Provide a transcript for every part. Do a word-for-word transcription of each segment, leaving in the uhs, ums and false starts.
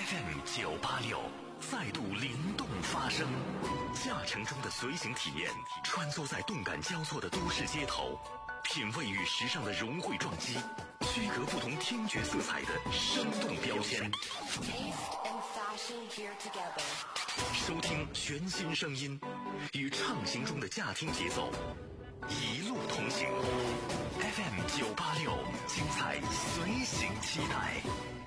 F M 九八六再度灵动发声，驾乘中的随行体验，穿梭在动感交错的都市街头，品味与时尚的融汇撞击，区隔不同听觉色彩的生动标签。收听全新声音，与畅行中的驾听节奏，一路同行。F M 九八六，精彩随行期待。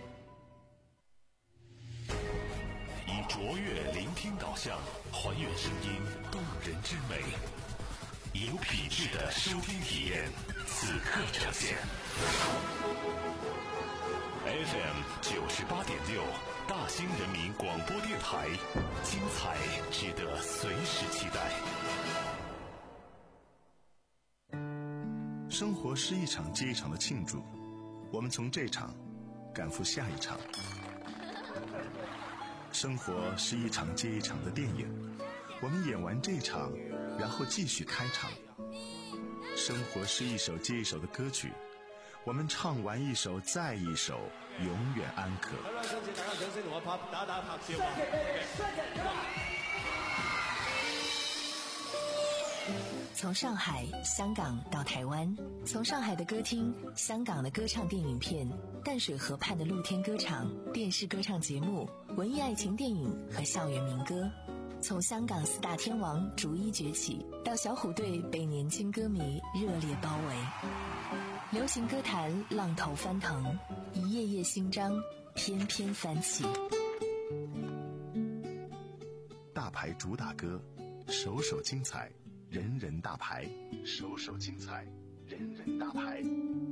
以卓越聆听导向，还原声音动人之美，有品质的收听体验，此刻呈现。F M 九十八点六，大兴人民广播电台，精彩值得随时期待。 生活是一场接一场的庆祝，我们从这场赶赴下一场。生活是一场接一场的电影，我们演完这场，然后继续开场。生活是一首接一首的歌曲，我们唱完一首再一首，永远安可。 从上海、香港到台湾，从上海的歌厅、香港的歌唱电影片、淡水河畔的露天歌场、电视歌唱节目、文艺爱情电影和校园民歌，从香港四大天王逐一崛起，到小虎队被年轻歌迷热烈包围。流行歌坛浪头翻腾，一页页新章翩翩翻起。 大牌主打歌，首首精彩，人人大牌，首首精彩，人人大牌。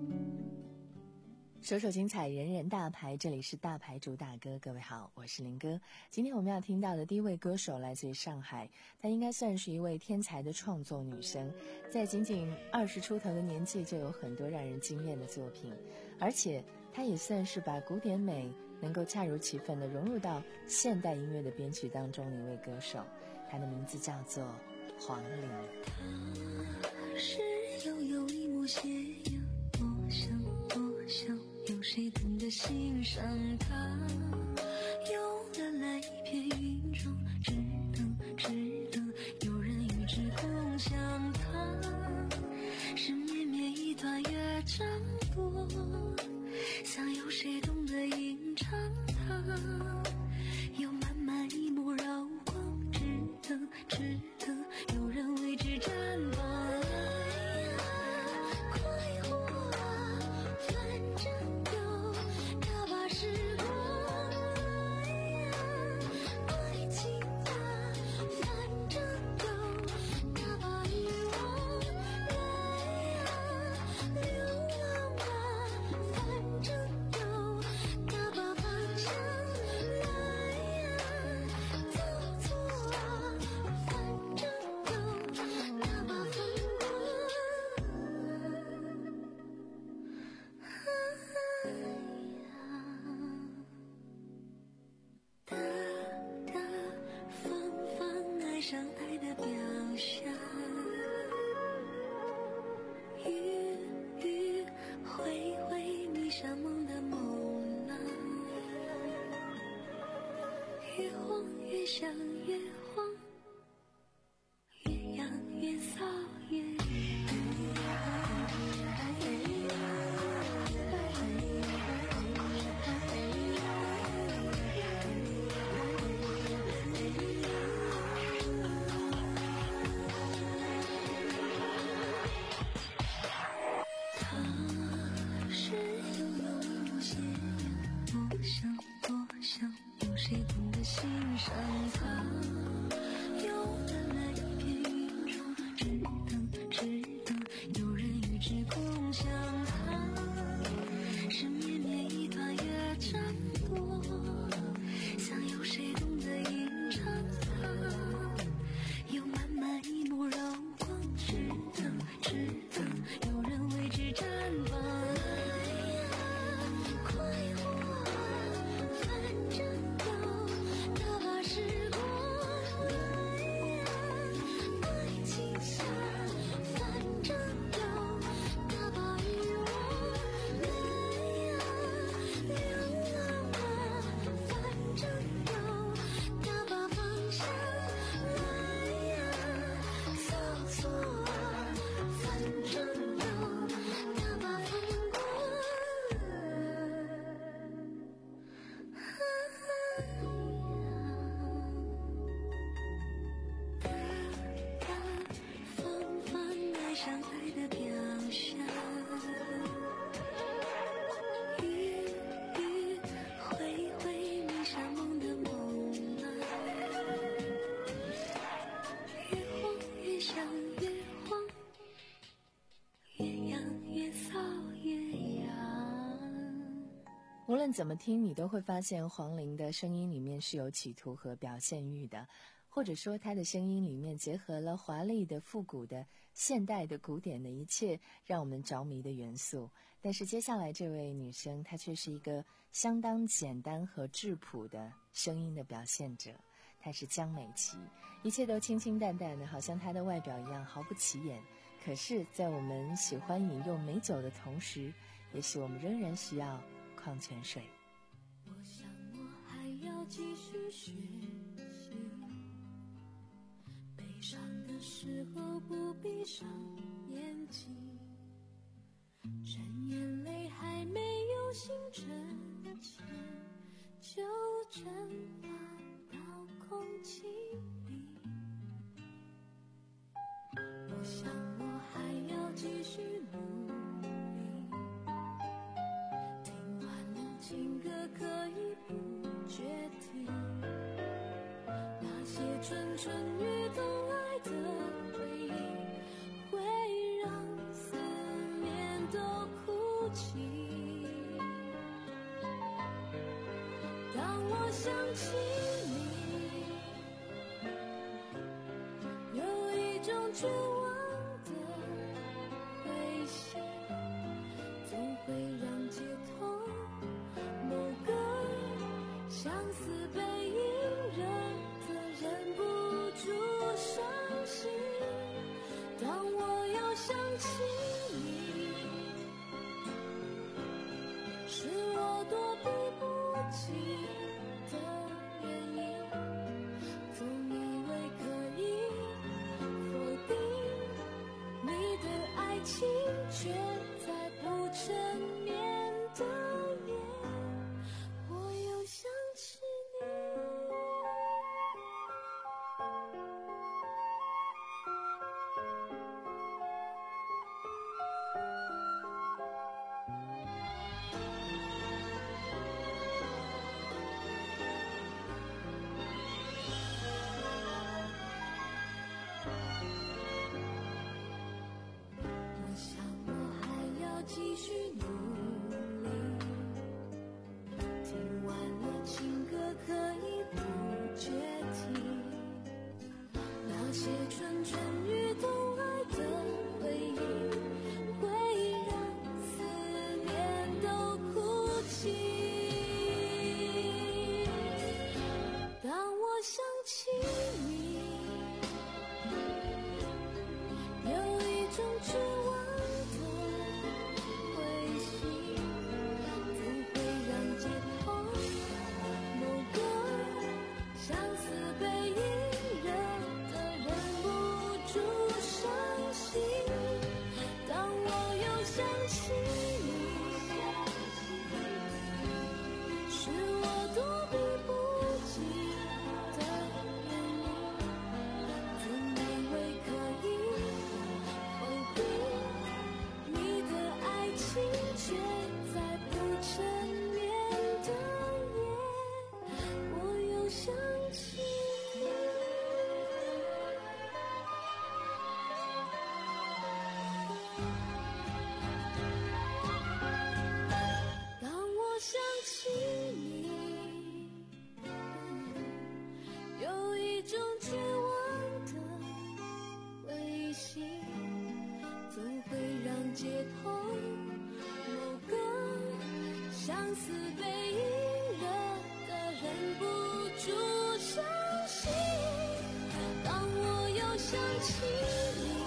首首精彩，人人大牌，这里是大牌主打歌。各位好，我是林哥。今天我们要听到的第一位歌手来自于上海，她应该算是一位天才的创作女生，在仅仅二十出头的年纪就有很多让人惊艳的作品，而且她也算是把古典美能够恰如其分地融入到现代音乐的编曲当中的一位歌手，她的名字叫做黄龄。 他是悠悠一抹斜阳，多想多想有谁懂得欣赏他，有的来一片云中，只等只等有人与之共享他，是绵绵一段乐章多，想有谁懂得吟唱它，有漫漫一抹绕光，只等只等有人为之绽放。 无论怎么听，你都会发现黄龄的声音里面是有企图和表现欲的，或者说她的声音里面结合了华丽的、复古的、现代的、古典的一切让我们着迷的元素。但是接下来这位女生，她却是一个相当简单和质朴的声音的表现者，她是江美琪。一切都清清淡淡的，好像她的外表一样毫不起眼。可是在我们喜欢饮用美酒的同时，也许我们仍然需要矿泉水。 我想我还要继续学习，悲伤的时候不闭上眼睛，趁眼泪还没有形成前，就蒸发到空气里。我想我还要继续努力，听完了情歌可以不决堤，那些蠢蠢欲动爱的回忆，会让思念都哭泣。当我想起你，有一种绝望的灰心，总会让街头某个相思背影惹得忍不住伤心。当我又想起你，是我躲避不及的原因，总以为可以否定你的爱情，却在不成面的夜，我又想起你。我想我还要继续努力，听完了情歌可以不决堤，那些蠢蠢欲动爱的回忆，会让思念都哭泣。当我想起你，有一种绝望的灰心，总会让街头某个相思背影惹得忍不住伤心。当我又想起你，是我躲避不及的原因，总以为可以否定你的爱情，却在不成面的夜，我又想起你。当我想起你，有一种绝望的灰心，总会让街头某个相思背影惹得忍不住伤心。当我又想起你，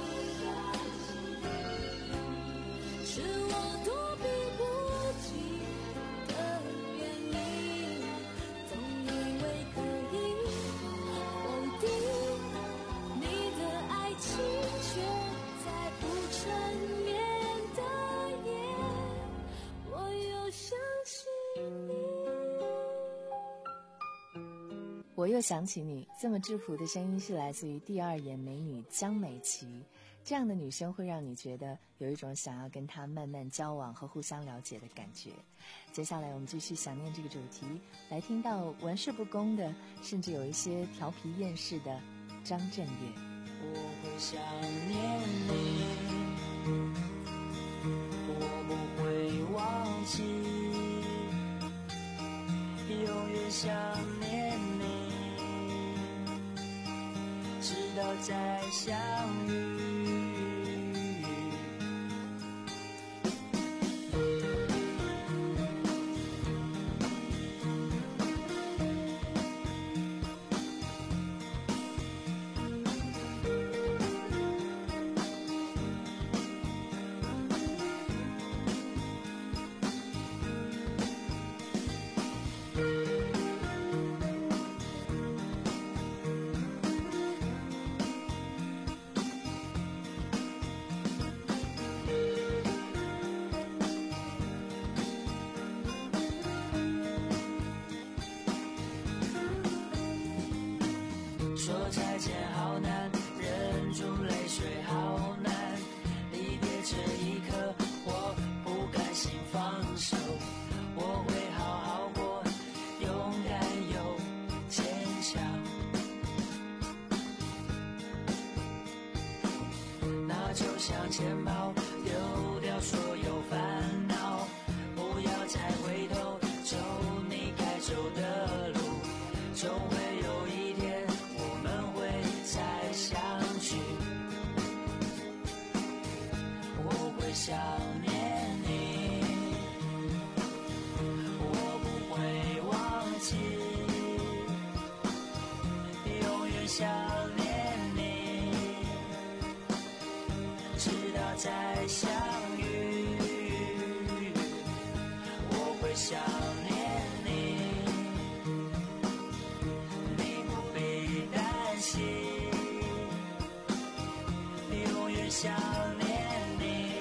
是我躲避不及的原因，总以为可以否定你的爱情，却在不成面的夜，我又想起你。 我又想起你，这么质朴的声音是来自于第二眼美女江美琪。这样的女生会让你觉得有一种想要跟她慢慢交往和互相了解的感觉。接下来我们继续想念这个主题，来听到玩世不恭的，甚至有一些调皮厌世的张震岳。 我会想念你，我不会忘记想念你，直到再相遇。说再见好难，忍住泪水好难，离别这一刻我不甘心放手，我会好好过，勇敢又坚强。那就向前跑，丢掉所有烦恼，不要再回头，走你该走的路，总会有一天我们会再相聚。我会想念你，我不会忘记，永远想念你，直到再相遇。我会想念你，你不必担心，永远想念你，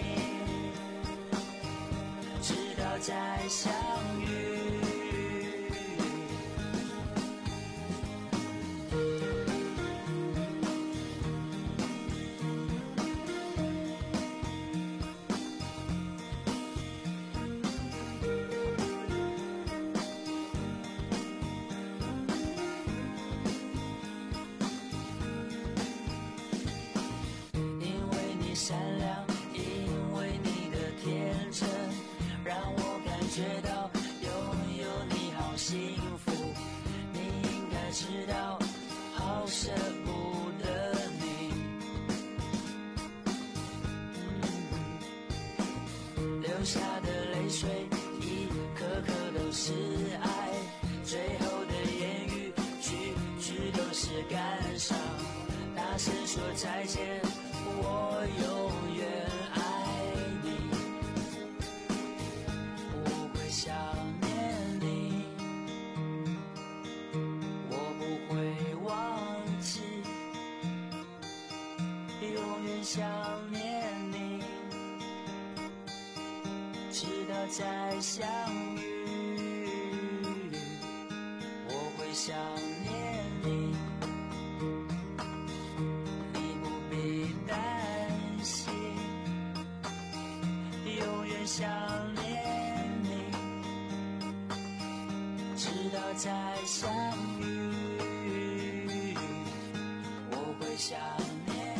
直到再相遇。善良，因为你的天真，让我感觉到拥有你好幸福。你应该知道，好舍不得你。嗯、流下的泪水，一颗颗都是爱，最后的言语，句句都是感伤。大声说再见。我永远爱你，我会想念你，我不会忘记，永远想念你，直到再相遇。我会想念你，想念你，直到再相遇。我会想念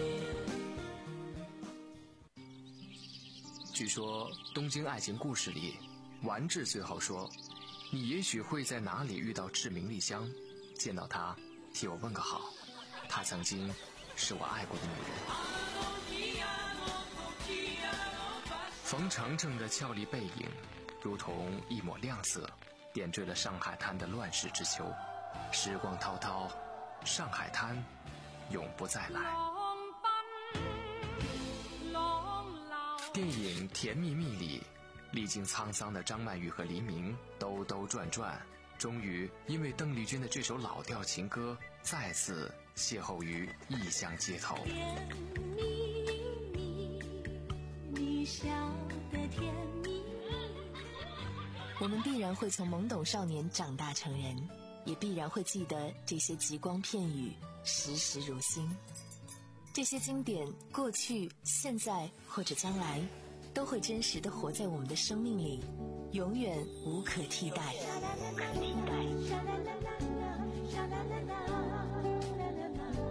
你。 据说《东京爱情故事》里，丸治最后说：“你也许会在哪里遇到志明丽香，见到她，替我问个好。她曾经是我爱过的女人。”冯程程的俏丽背影，如同一抹亮色，点缀了上海滩的乱世之秋。时光滔滔，上海滩永不再来。电影《甜蜜蜜》里，历经沧桑的张曼玉和黎明兜兜转转，终于因为邓丽君的这首老调情歌，再次邂逅于异乡街头。 我们必然会从懵懂少年长大成人，也必然会记得这些极光片语，时时如新。这些经典，过去、现在或者将来，都会真实地活在我们的生命里，永远无可替代。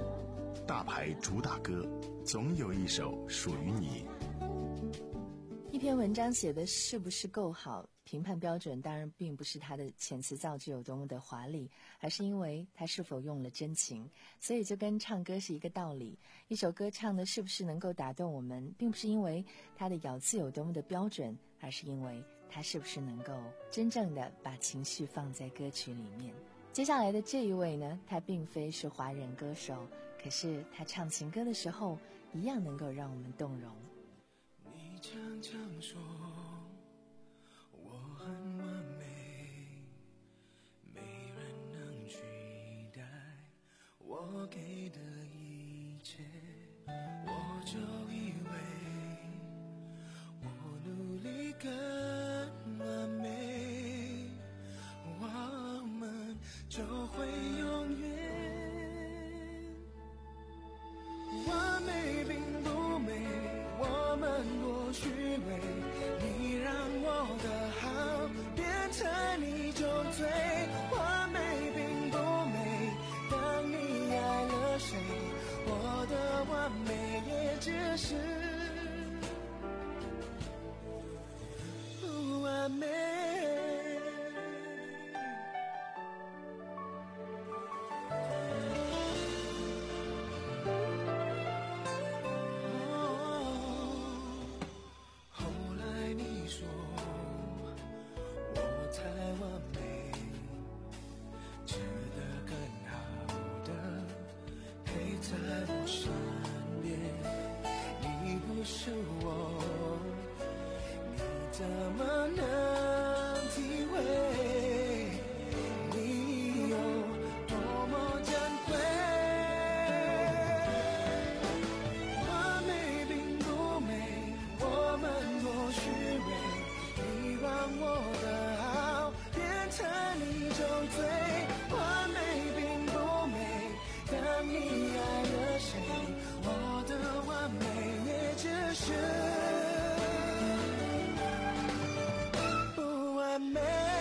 大牌主打歌，总有一首属于你。 一篇文章写的是不是够好，评判标准当然并不是它的遣词造句有多么的华丽，而是因为它是否用了真情。所以就跟唱歌是一个道理，一首歌唱的是不是能够打动我们，并不是因为它的咬字有多么的标准，而是因为它是不是能够真正的把情绪放在歌曲里面。接下来的这一位呢，他并非是华人歌手，可是他唱情歌的时候一样能够让我们动容。 你常常说我很完美，没人能取代我给的一切，我就以为我努力更完美，我们就会永远。完美并不美，我们多虚伪，你让我的好变成你就醉。完美并不美，当你爱了谁，我的完美也只是不完美。是我，你怎么能体会你有多么珍贵？完美并不美，我们多虚伪，你让我的好变成你就醉。完美并不美，当你爱了谁，我的完美也只是不完美。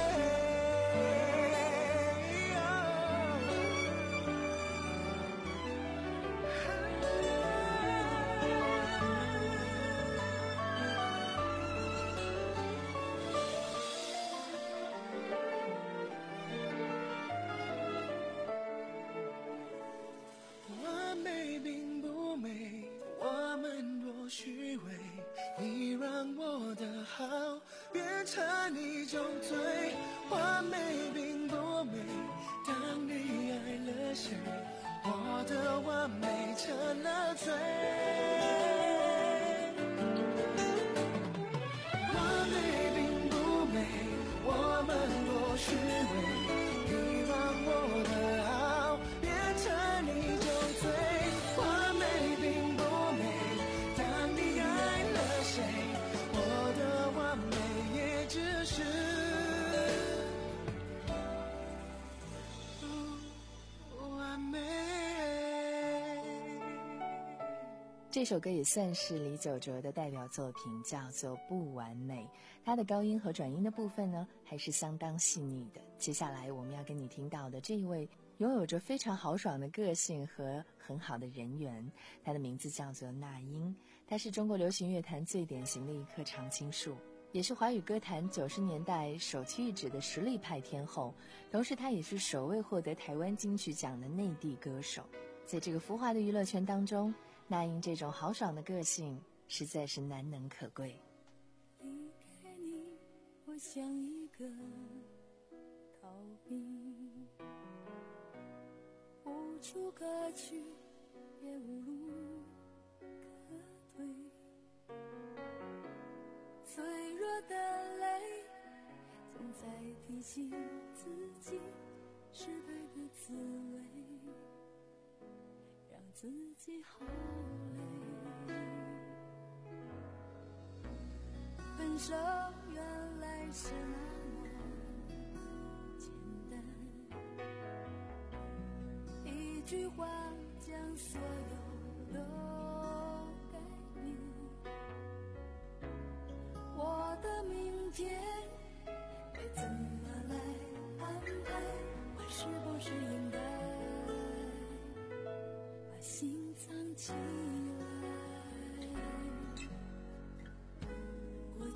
完美并不美，我们多虚伪，你让我的好变成你就醉。完美并不美，当你爱了谁，我的完美成了罪。完美并不美，我们多虚伪，你让我的好变成你就醉。完美并不美，当你爱了谁，我的完美也只是不完美。 这首歌也算是李玖哲的代表作品，叫做《不完美》。它的高音和转音的部分呢，还是相当细腻的。接下来我们要跟你听到的这一位，拥有着非常豪爽的个性和很好的人缘，她的名字叫做那英。她是中国流行乐坛最典型的一棵常青树，也是华语歌坛九十年代首屈一指的实力派天后，同时她也是首位获得台湾金曲奖的内地歌手。在这个浮华的娱乐圈当中，那英这种豪爽的个性实在是难能可贵。 离开你，我像一个逃兵，无处可去，也无路可退。脆弱的泪，总在提醒自己失败的滋味，让自己好累。分手原来是那么简单，一句话将所有都改变。我的明天该怎么来安排？我是不是应该把心藏起来？过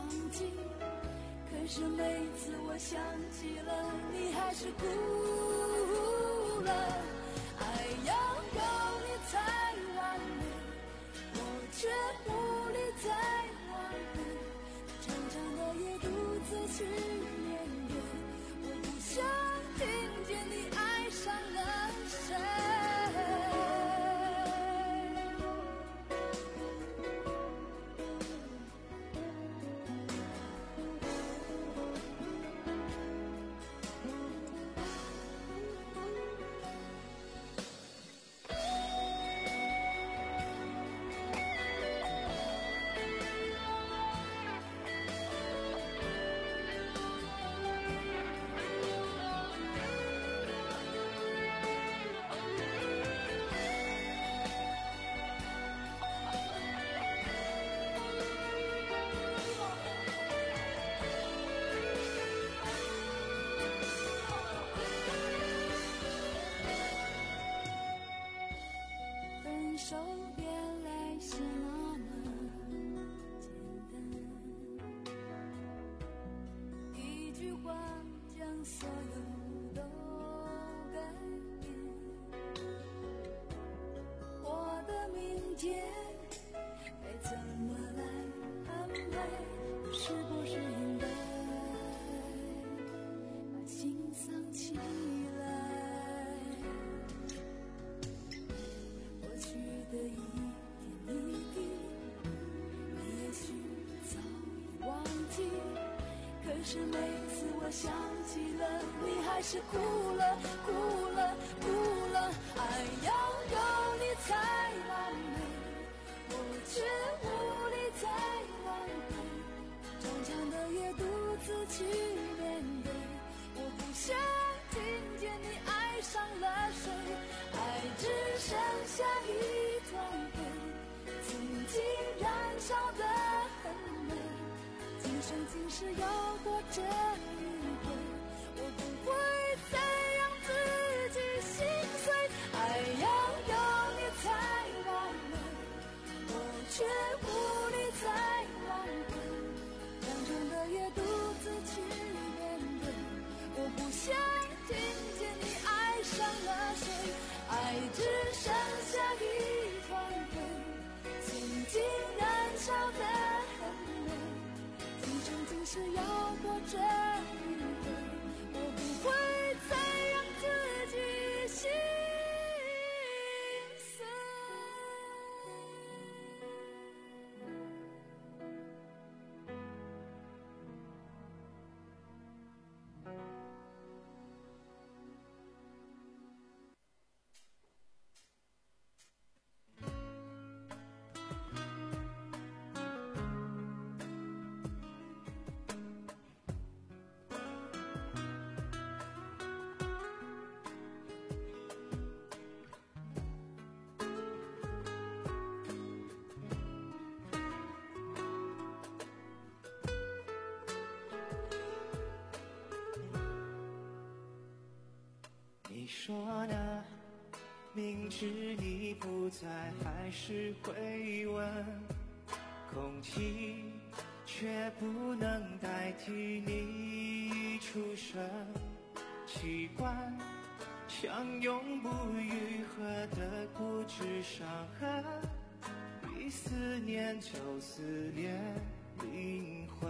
记，可是每次我想起了你，还是哭了。爱要有你才完美，我却无力再挽回，长长的夜独自去面对，我不想听见你爱上了谁。分手原来是那么简单，一句话将所有都改变。我的明天该怎么来安排？是不是应该把心藏起来？过去的一点一滴，你也许早已忘记，可是每次我想起了你，还是哭了，哭了，哭了。爱要有你才完美，我却无力再挽回，长长的夜独自去面对，我不想听见你爱上了谁。爱只剩下一团灰，曾经燃烧得很美，今生今世要过这一回，我不会再让自己心碎。爱要有你才完美，我却无力再挽回，长长的夜独自去面对，我不想听见你爱上了谁。爱只剩下一团灰，曾经燃烧得很美，今生今世要过这一回，我不会再让自己心碎。 你说呢？明知你不在，还是会问。空气却不能代替你出声。习惯像永不愈合的固执伤痕，一思念就撕裂灵魂。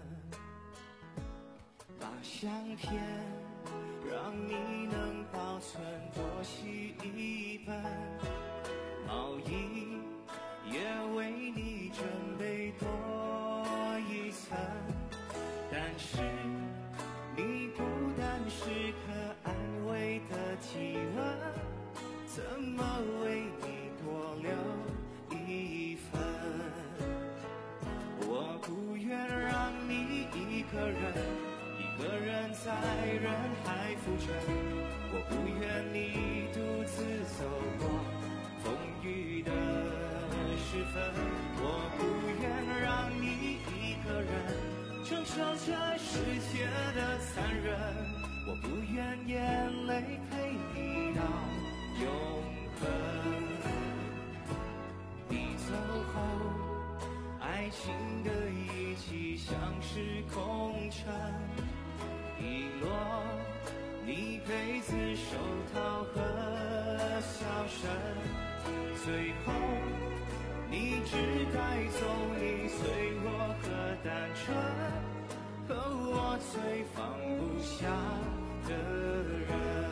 把相片让你能保存多细一本，毛衣也为你准备多一层，但是你不但是可安慰的体温，怎么为你多留一份？我不愿让你一个人一个人在人海浮沉，我不愿你独自走过风雨的时分，我不愿让你一个人承受这世界的残忍，我不愿眼泪陪你到永恒。你走后，爱情的一起像是空城遗落，你配子手套和笑声，最后你只带走你脆弱和单纯，和我最放不下的人。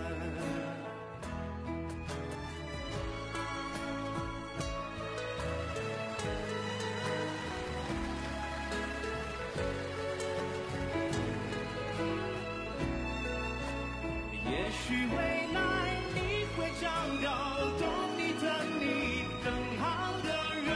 也许未来你会找到懂你等你更好的人，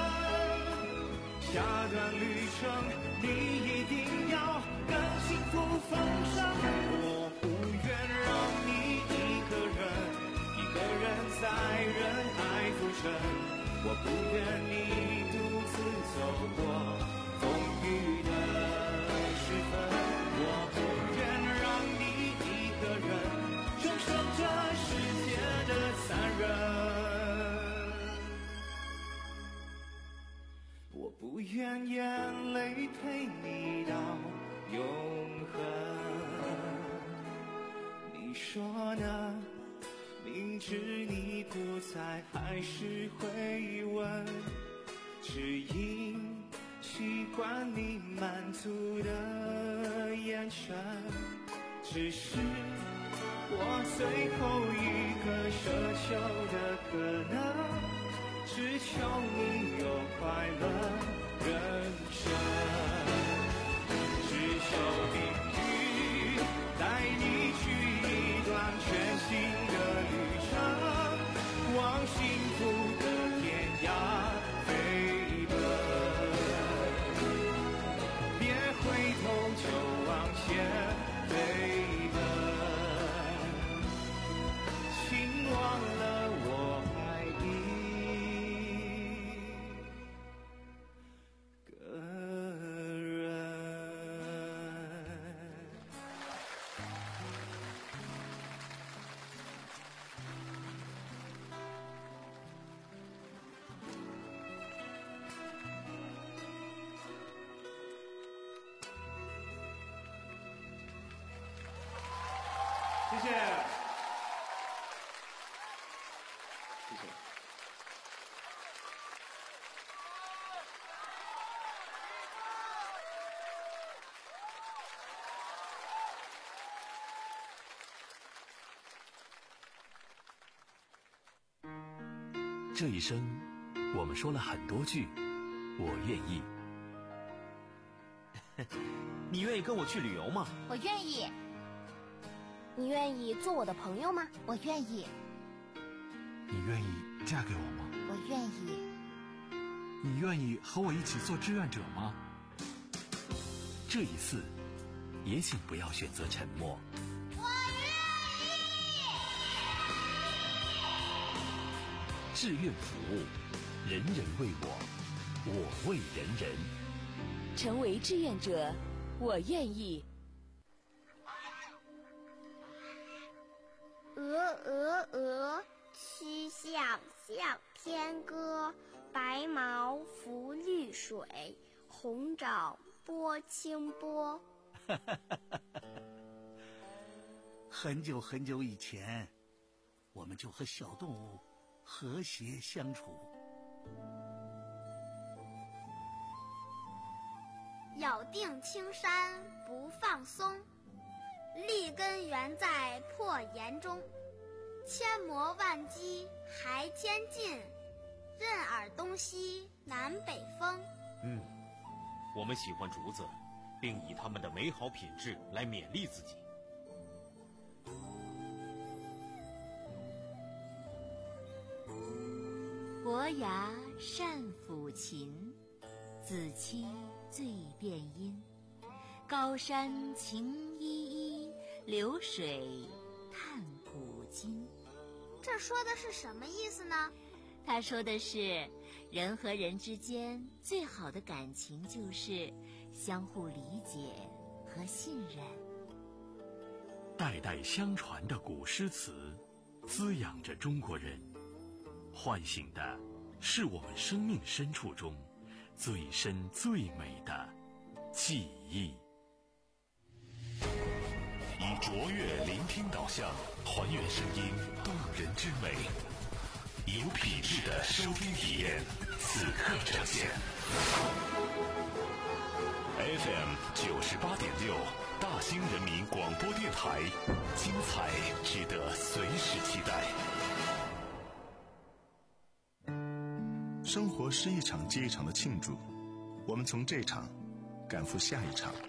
下段旅程你一定要更幸福丰盛。我不愿让你一个人一个人在人海浮沉，我不愿你独自走过风雨的时分，我不愿让你一个人承受这世界的残忍，我不愿眼泪陪你到永恒。你说呢？明知你不在，还是会问，只因习惯你满足的眼神，只是我最后一个奢求的可能，只求你有快乐人生，只求命运带你去一段全新的旅程，往幸福的天涯飞奔，别回头就往前飞奔，请忘了我爱一个人。谢谢，谢谢。 这一生，我们说了很多句“我愿意”。 你愿意跟我去旅游吗？ 我愿意。你愿意做我的朋友吗？我愿意。 你愿意嫁给我吗？ 我愿意。 你愿意和我一起做志愿者吗？ 这一次，也请不要选择沉默。 我愿意。 志愿服务，人人为我，我为人人。 成为志愿者，我愿意。 鹅鹅鹅，曲项向天歌。白毛浮绿水，红掌拨清波。 很久很久以前，我们就和小动物和谐相处。 咬定青山不放松，立根原在破岩中。千磨万击还千进，任尔东西南北风。 嗯，我们喜欢竹子，并以它们的美好品质来勉励自己。 伯牙善抚琴，子期最辨音。高山晴依依，流水叹古今。 这说的是什么意思呢？ 他说的是，人和人之间最好的感情就是相互理解和信任。 代代相传的古诗词，滋养着中国人，唤醒的是我们生命深处中最深最美的记忆。以卓越聆听导向，还原声音动人之美，有品质的收听体验，此刻呈现。F M 九十八点六，大兴人民广播电台，精彩值得随时期待。 生活是一场接一场的庆祝，我们从这场赶赴下一场。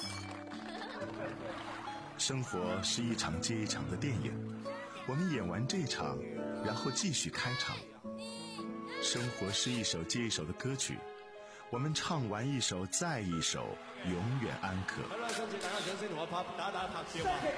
生活是一场接一场的电影，我们演完这场，然后继续开场。生活是一首接一首的歌曲，我们唱完一首再一首，永远安可。 好啦，今次大家掌聲同我拍打打拍照啊！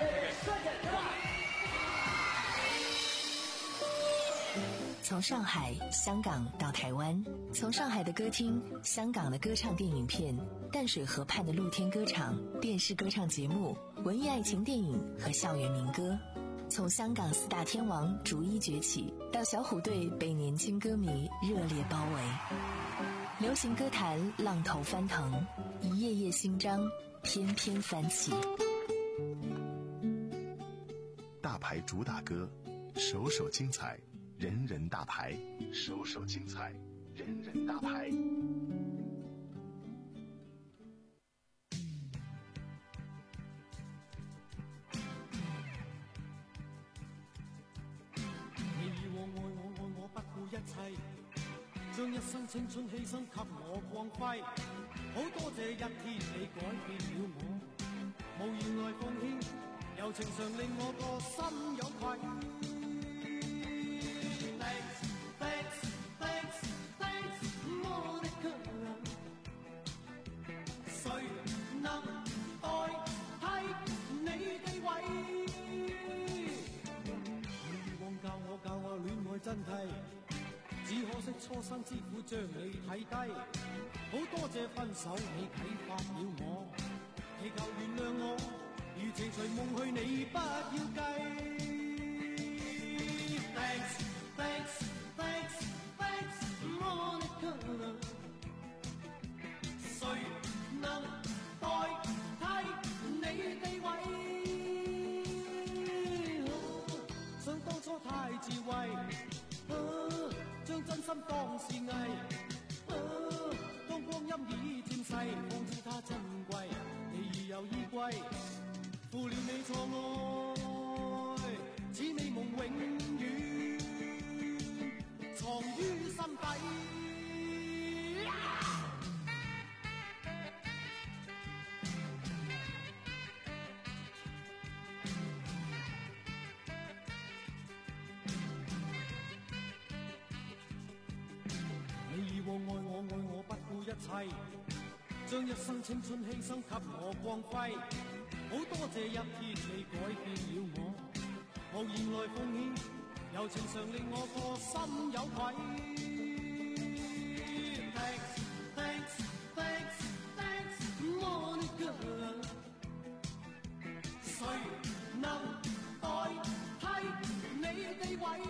从上海、香港到台湾，从上海的歌厅、香港的歌唱电影片、淡水河畔的露天歌场、电视歌唱节目、文艺爱情电影和校园民歌，从香港四大天王逐一崛起，到小虎队被年轻歌迷热烈包围，流行歌坛浪头翻腾，一页页新章翩翩翻起。 大牌主打歌，首首精彩，人人大牌，首首精彩，人人大牌。 你以往愛我愛我不顧一切，將一生青春犧牲給我光輝。好多謝一天你改變了我，無言來奉獻，柔情常令我個心有愧。真諦，只可惜初生之虎將你睇低。好多謝分手你啟發了我，祈求原諒我，如情隨夢去你不要計。Thanks, thanks, thanks, thanks, Monica。誰能代替你地位？想當初太智慧。將真心當是藝，啊、當光陰已漸逝，方知它珍貴。你已有依歸，負了你錯愛，此美夢永遠藏於心底。愛我愛我不顧一切，將一生青春犧牲給我光輝。好多謝一天你改變了我，無言來奉獻，柔情常令我個心有愧。Thanks, thanks, thanks, thanks, Monica。誰能代替你地位？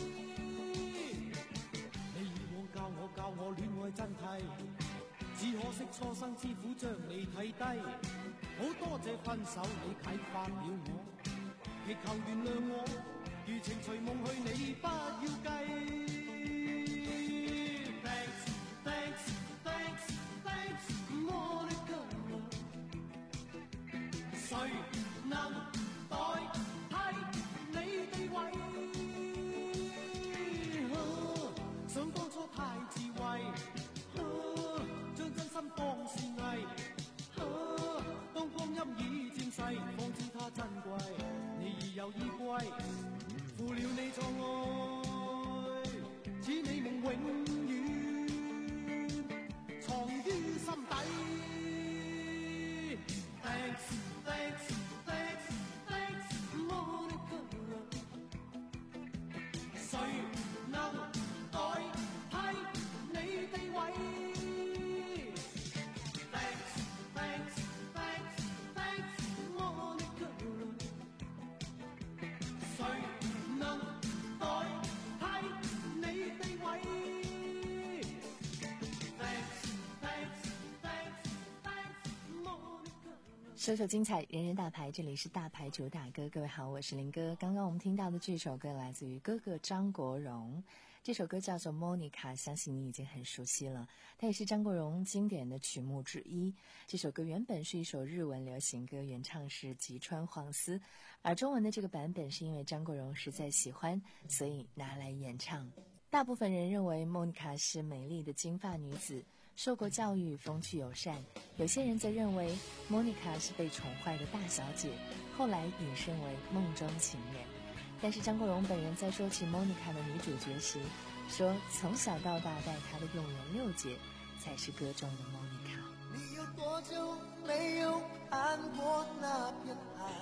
教我教我戀愛真諦，只可惜初生之虎將你睇低。好多謝分手你啟發了我，祈求原諒我，如情隨夢去你不要計。Thanks, thanks, thanks, thanks, Monica。誰能代替你地位？想當初太智慧，啊、將真心當是藝，啊、當光陰已漸逝，方知它珍貴。你已有依歸，負了你錯愛，此美夢永遠藏於心底。Thanks, thanks, thanks, thanks, Monica。誰能代替你地位 ？Thanks, thanks, thanks, thanks, Monica。誰能代替你地位 ？Thanks, thanks, 首首精彩，人人大牌，这里是大牌主打歌。各位好，我是林哥。刚刚我们听到的这首歌来自于哥哥张国荣，这首歌叫做 Monica， 相信你已经很熟悉了，它也是张国荣经典的曲目之一。这首歌原本是一首日文流行歌，原唱是吉川晃司，而中文的这个版本是因为张国荣实在喜欢，所以拿来演唱。大部分人认为 Monica 是美丽的金发女子，受过教育，风趣友善。有些人则认为 Monica 是被宠坏的大小姐，后来引申为梦中情人。但是张国荣本人在说起 Monica 的女主角时说，从小到大待她的永元六姐才是歌中的 Monica。 你有多久没有看过那片海？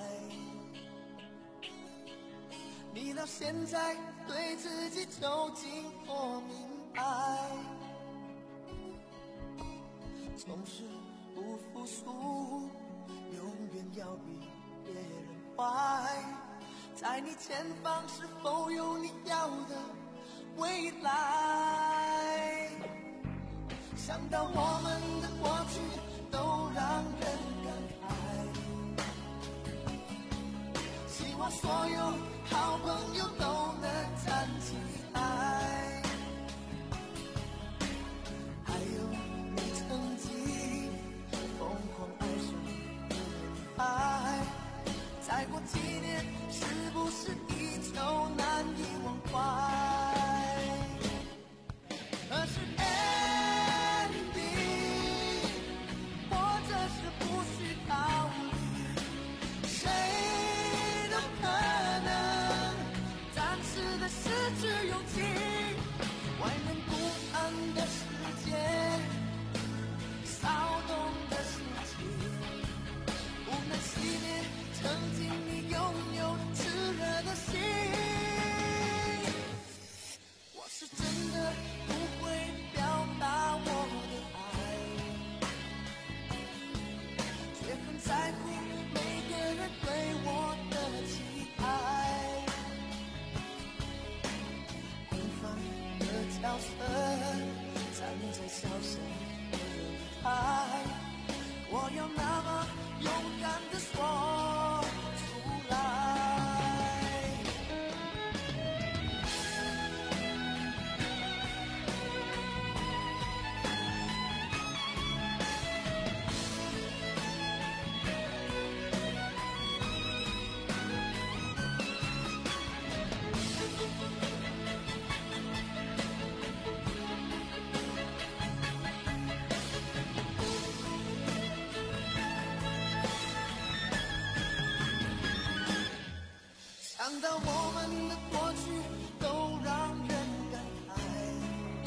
你到现在对自己究竟多明白？总是不服输，永远要比别人坏。在你前方是否有你要的未来？想到我们的过去都让人感慨，希望所有好朋友都能站起来。还有你曾经疯狂爱上的人海，再过几年是不是依旧难以忘怀？可是 ending 或者是不需逃离，谁都可能暂时的失去勇气。外面不安的世界，骚动的事情，不能熄灭曾经你拥有炽热的心。我是真的不会表达我的爱，却很在乎每个人对我的期待。平凡的角色站在小小的舞台，我要那么勇敢地说出来。想到我们的过去都让人感慨，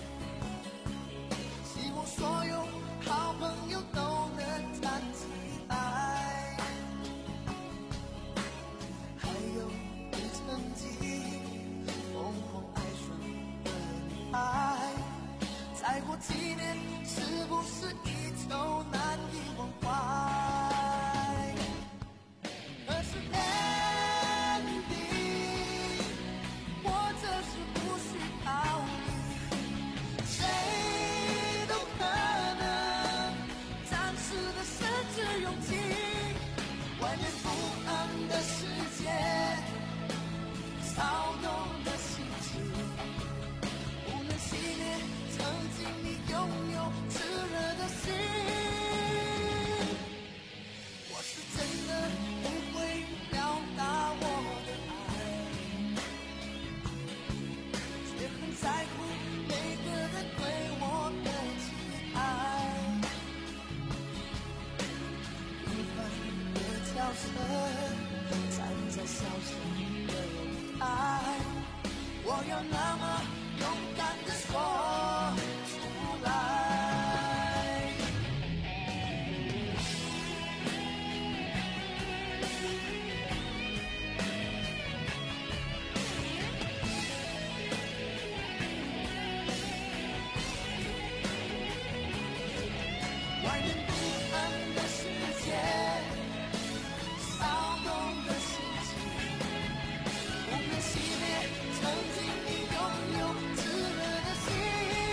希望所有好朋友都能站起来。还有你曾经疯狂爱上的女孩，再过几年是不是依旧难以忘怀？可是外面不安的世界，骚动的心情，不能熄灭曾经你拥有炽热的心。我是真的不会表达我的爱，却很在乎每个人对我的期待。角色站在小小的舞台，我要那么勇敢地说出来。外面不安的世界，骚动的心情，不能熄灭曾经你拥有炽热的心。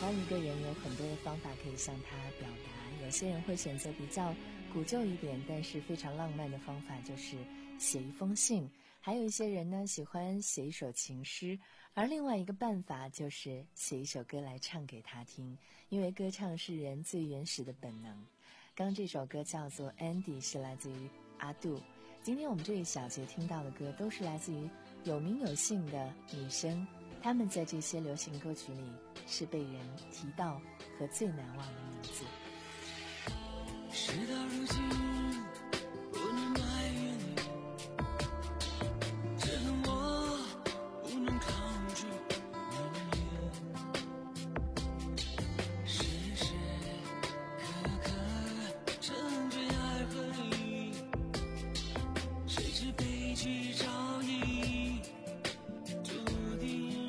欢一个人有很多的方法可以向他表达，有些人会选择比较古旧一点但是非常浪漫的方法，就是写一封信，还有一些人呢喜欢写一首情诗，而另外一个办法就是写一首歌来唱给他听，因为歌唱是人最原始的本能。刚这首歌叫做 Andy， 是来自于阿杜。今天我们这一小节听到的歌都是来自于有名有姓的女生，她们在这些流行歌曲里是被人提到和最难忘的名字。 事到如今不能埋怨你，只恨我不能抗拒你时时刻刻沉醉爱河里，谁知悲剧早已注定。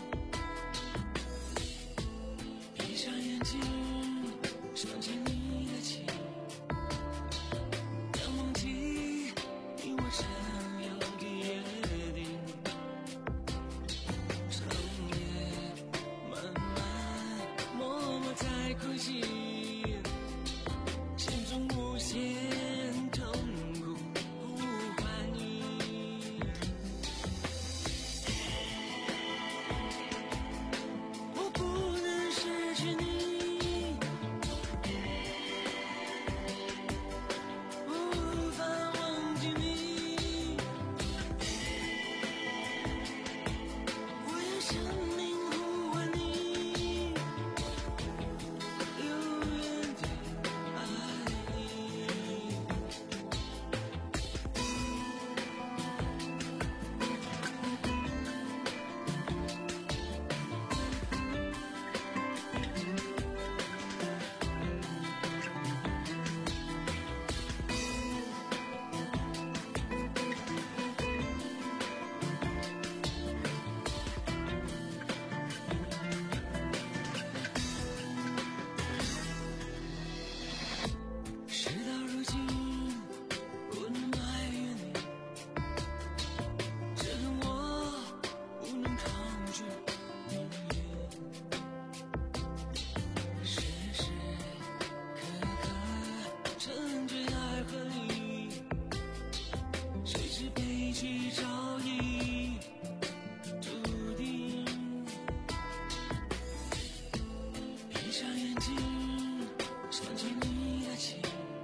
闭上眼睛想起你的情，想忘记你我这样的约定，长夜漫漫默默在哭泣，心中无限痛苦呼唤你。我不能失去你，无法忘记你，我用生命呼唤你，永远的爱你。事到如今不能埋怨你，只恨我不能抗拒你时时刻刻沉醉爱河里，谁知悲剧早已注定。闭上眼睛想起你的情，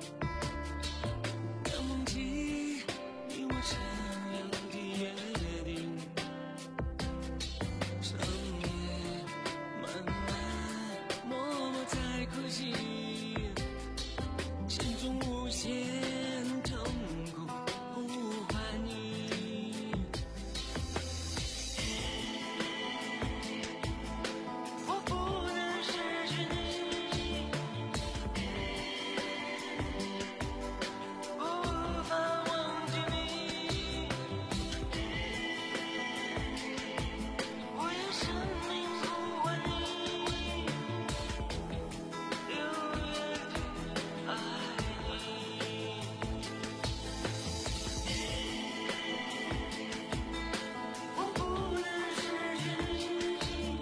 想忘记你我这样的约定，长夜漫漫默默在哭泣，心中无限痛苦呼唤你。我不能失去你，无法忘记你，我用生命呼唤你，永远的爱你。我不能失去你。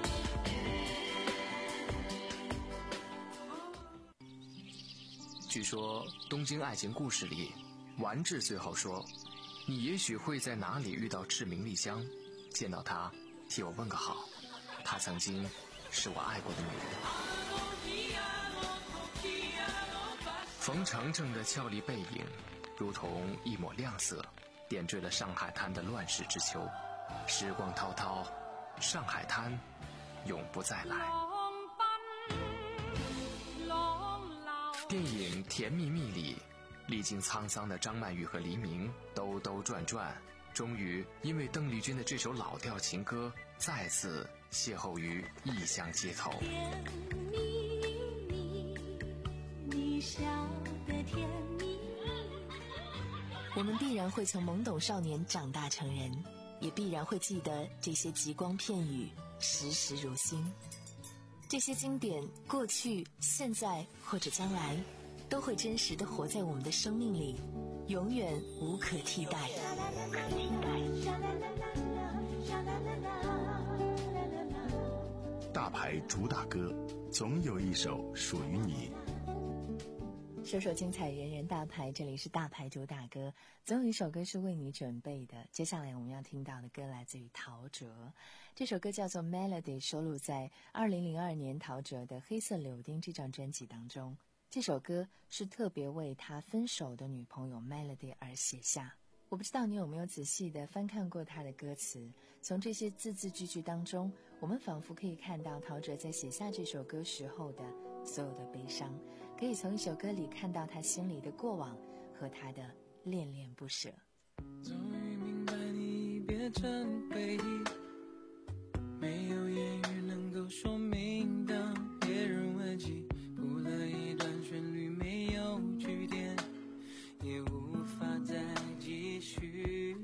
据说《东京爱情故事》里，丸治最后说：“你也许会在哪里遇到赤名莉香，见到她，替我问个好。她曾经是我爱过的女人。”冯程程的俏丽背影，如同一抹亮色，点缀了上海滩的乱世之秋。时光滔滔，上海滩永不再来。电影《甜蜜蜜》里，历经沧桑的张曼玉和黎明兜兜转转，终于因为邓丽君的这首老调情歌，再次邂逅于异乡街头。 甜蜜蜜，你笑得甜蜜。 我们必然会从懵懂少年长大成人，也必然会记得这些极光片语，时时如新。这些经典，过去、现在或者将来，都会真实地活在我们的生命里，永远无可替代。 大牌牌主打歌，总有一首属于你。 首首精彩，人人大牌，这里是大牌主打歌，总有一首歌是为你准备的。接下来我们要听到的歌来自于陶喆，这首歌叫做 Melody， 收录在二零零二年陶喆的黑色柳丁这张专辑当中。这首歌是特别为他分手的女朋友 Melody 而写下。我不知道你有没有仔细地翻看过他的歌词，从这些字字句句当中，我们仿佛可以看到陶喆在写下这首歌时候的所有的悲伤，可以从一首歌里看到他心里的过往和他的恋恋不舍。 终于明白你变成回忆，没有言语能够说明，当别人问起，谱了一段旋律，没有句点，也无法再继续，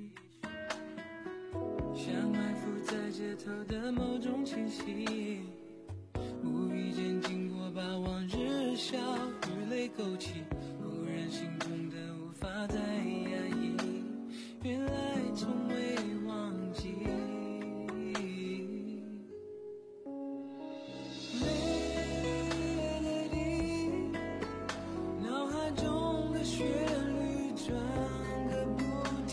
像埋伏在街头的某种气息，无意间经过，把往日笑与泪勾起，忽然心中的无法再压抑，原来从未忘记。Melody， 脑海中的旋律转个不停，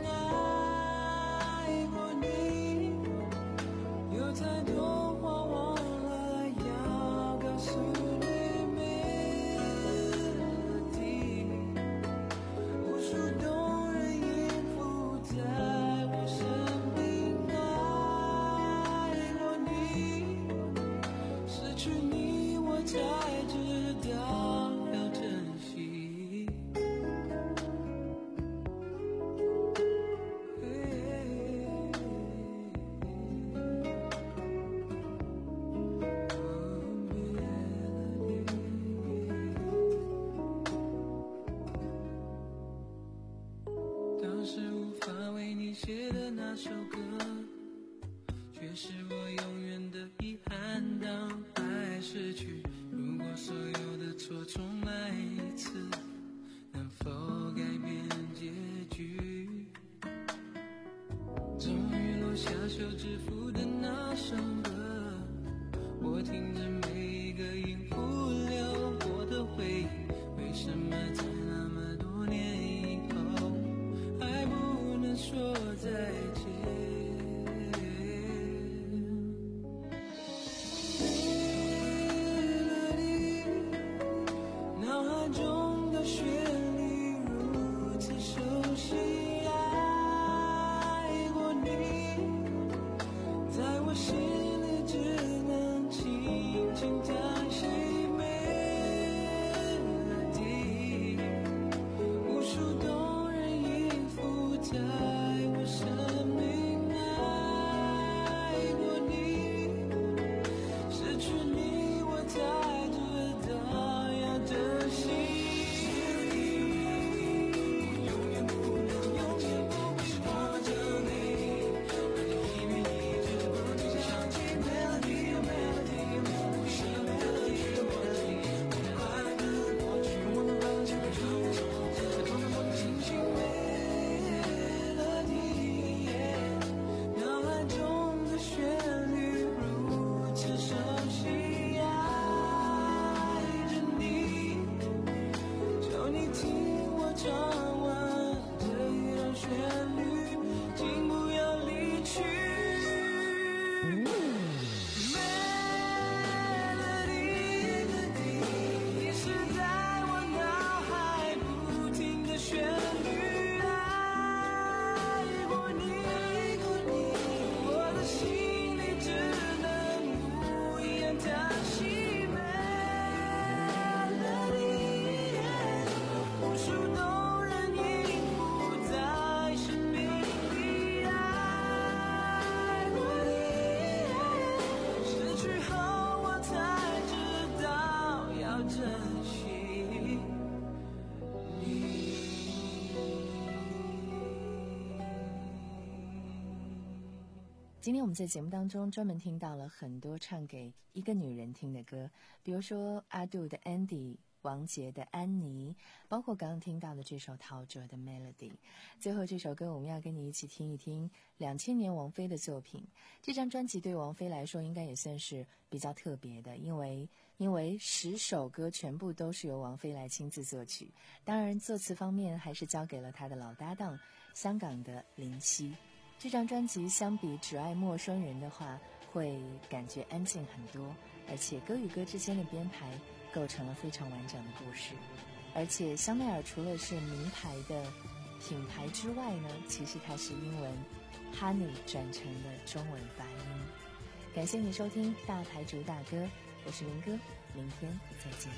爱过你，有太多话忘了要告诉你。Melody， 无数动人音符在我生命，爱过你，失去你我才知道要珍惜。当时无法为你写的那首歌，却是我永远的遗憾。当爱逝去，如果所有的错重来一次，能否改变结局？终于落下手指符的那首歌，我听着每一个音符流过的回忆，为什么在那么多年以后还不能说再见？Melody， 脑海中的旋律如此熟悉，爱过你，在我心里只能轻轻叹息。Melody， 无数动人音符在我生命，爱过你，失去你我才知道要珍惜。永远不能永远不会是我们的美，让你一面一直不停地想起 Melody Melody， 不是 Melody 的问题，我们快乐的过去，我们放下的冲动，在碰到我的心情 Melody， 脑海中的旋律如此熟悉，爱着你，求你听我唱完这一段旋律，请不要离去。Melody， 你是在我脑海不停的旋律，爱过你，我的心里只能无言叹息。Melody， 无数动人音符在生命里，爱过你，失去后我才知道要珍惜你。 今天我们在节目当中专门听到了很多唱给一个女人听的歌，比如说阿杜的 Andy， 王杰的《安妮》，包括刚刚听到的这首陶喆的《Melody》。最后这首歌我们要跟你一起听一听两千年王菲的作品。这张专辑对王菲来说应该也算是比较特别的，因为因为十首歌全部都是由王菲来亲自作曲，当然作词方面还是交给了她的老搭档香港的林夕。这张专辑相比《只爱陌生人》的话会感觉安静很多，而且歌与歌之间的编排构成了非常完整的故事。而且香奈儿除了是名牌的品牌之外呢，其实它是英文 Honey 转成了中文发音。感谢你收听大牌主打歌，我是林哥，明天再见。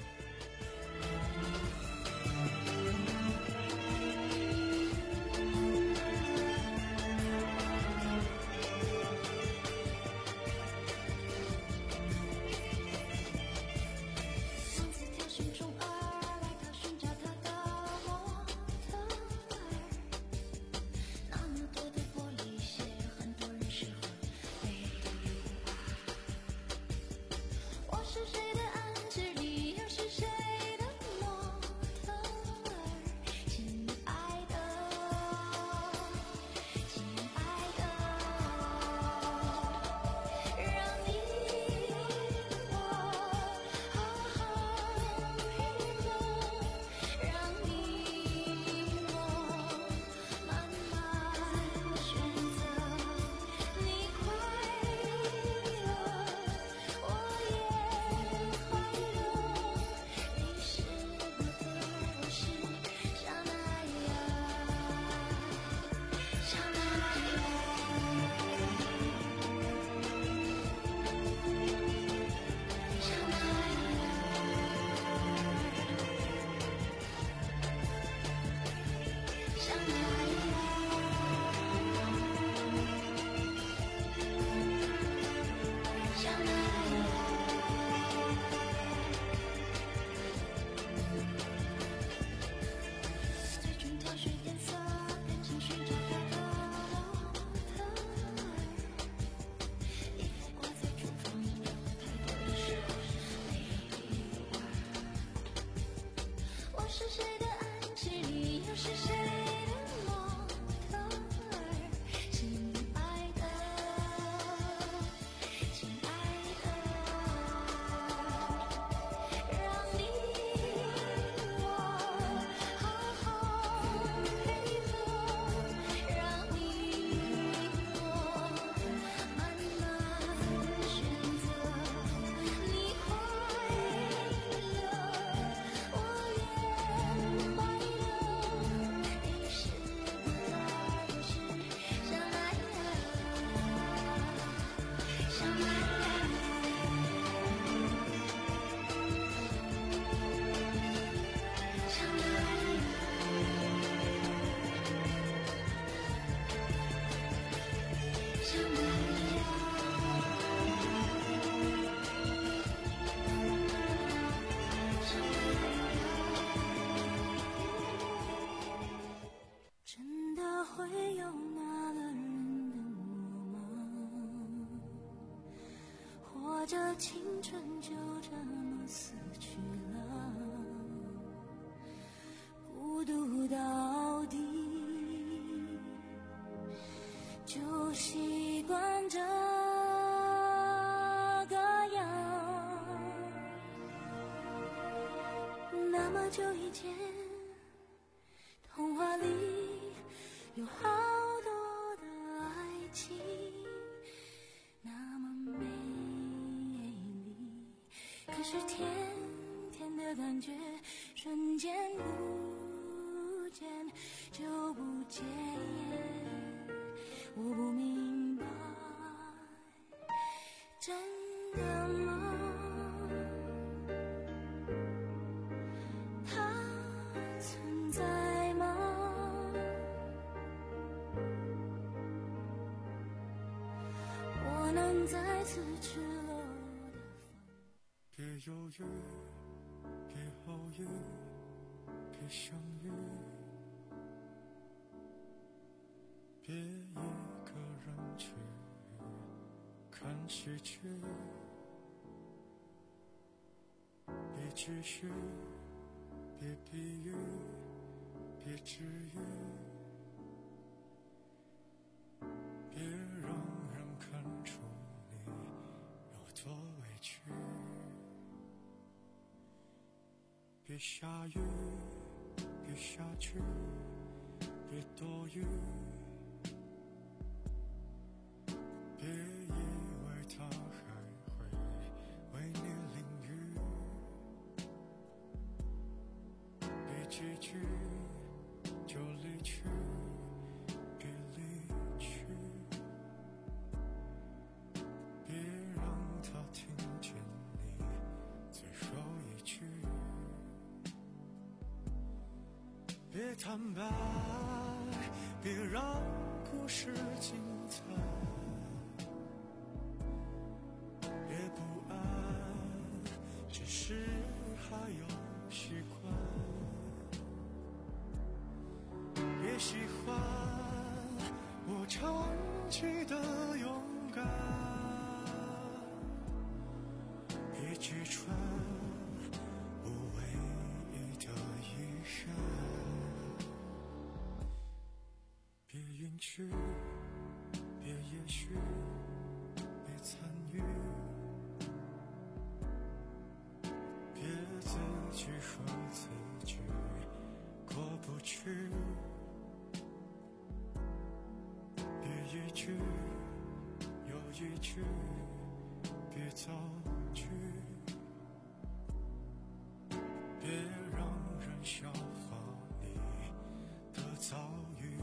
这青春就这么死去了，孤独到底，就习惯这个样。那么久以前，童话里有好多的爱情，那么美。可是甜甜的感觉瞬间不见就不见，我不明白，真的吗？它存在吗？我能再次赤裸别犹豫，别后悔，别相遇，别一个人去看喜剧，别继续，别比喻，别治愈，别让人看出你有多委屈。别下雨，别下去，别多余，别以为他还会为你淋雨。别几句就离去，别离去，别让他听见你最后一句。别坦白，别让故事精彩，别不安，只是还有习惯。别喜欢我长期的勇敢，别揭穿我唯一的遗憾。别允许，别也许，别参与，别自己和自己过不去。别一句又一句，别造句，别让人笑话你的遭遇。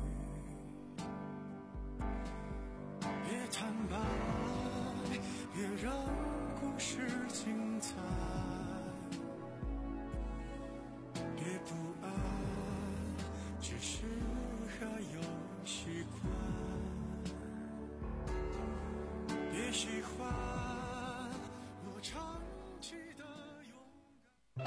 别坦白，别让故事精彩，别不安，只是还有习惯。别喜欢我长期的勇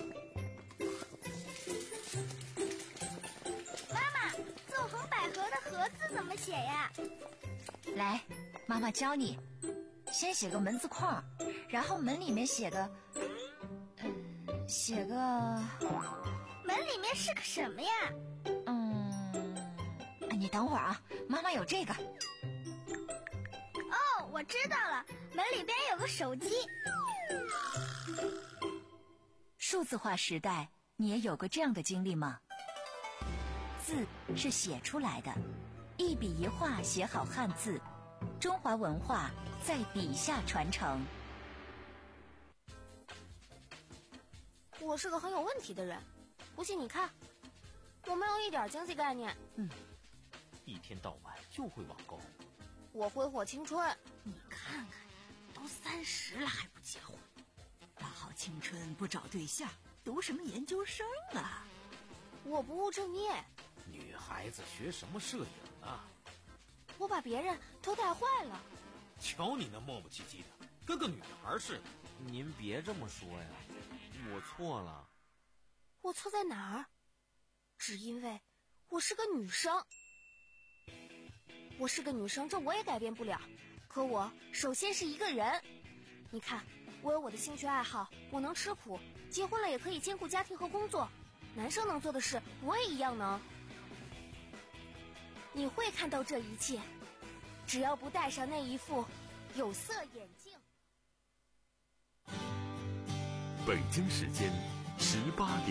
敢。妈妈，纵横捭阖的阖字怎么写呀？ 来，妈妈教你。先写个门字框，然后门里面写个，嗯，写个。 门里面是个什么呀？ 嗯，你等会儿啊，妈妈有这个。 哦，我知道了，门里边有个手机。 数字化时代，你也有过这样的经历吗？字是写出来的，一笔一画写好汉字，中华文化在笔下传承。 我是个很有问题的人，不信你看，我没有一点经济概念。 嗯，一天到晚就会网购。 我挥霍青春。 你看看，都三十了还不结婚，大好青春不找对象，读什么研究生啊？ 我不务正业。 女孩子学什么摄影啊？ 我把别人都带坏了。 瞧你那磨磨唧唧的，跟个女孩似的。 您别这么说呀，我错了。 我错在哪儿？只因为我是个女生。我是个女生，这我也改变不了。可我首先是一个人。你看，我有我的兴趣爱好，我能吃苦，结婚了也可以兼顾家庭和工作。男生能做的事，我也一样能。你会看到这一切，只要不戴上那一副有色眼镜。 北京时间十八点。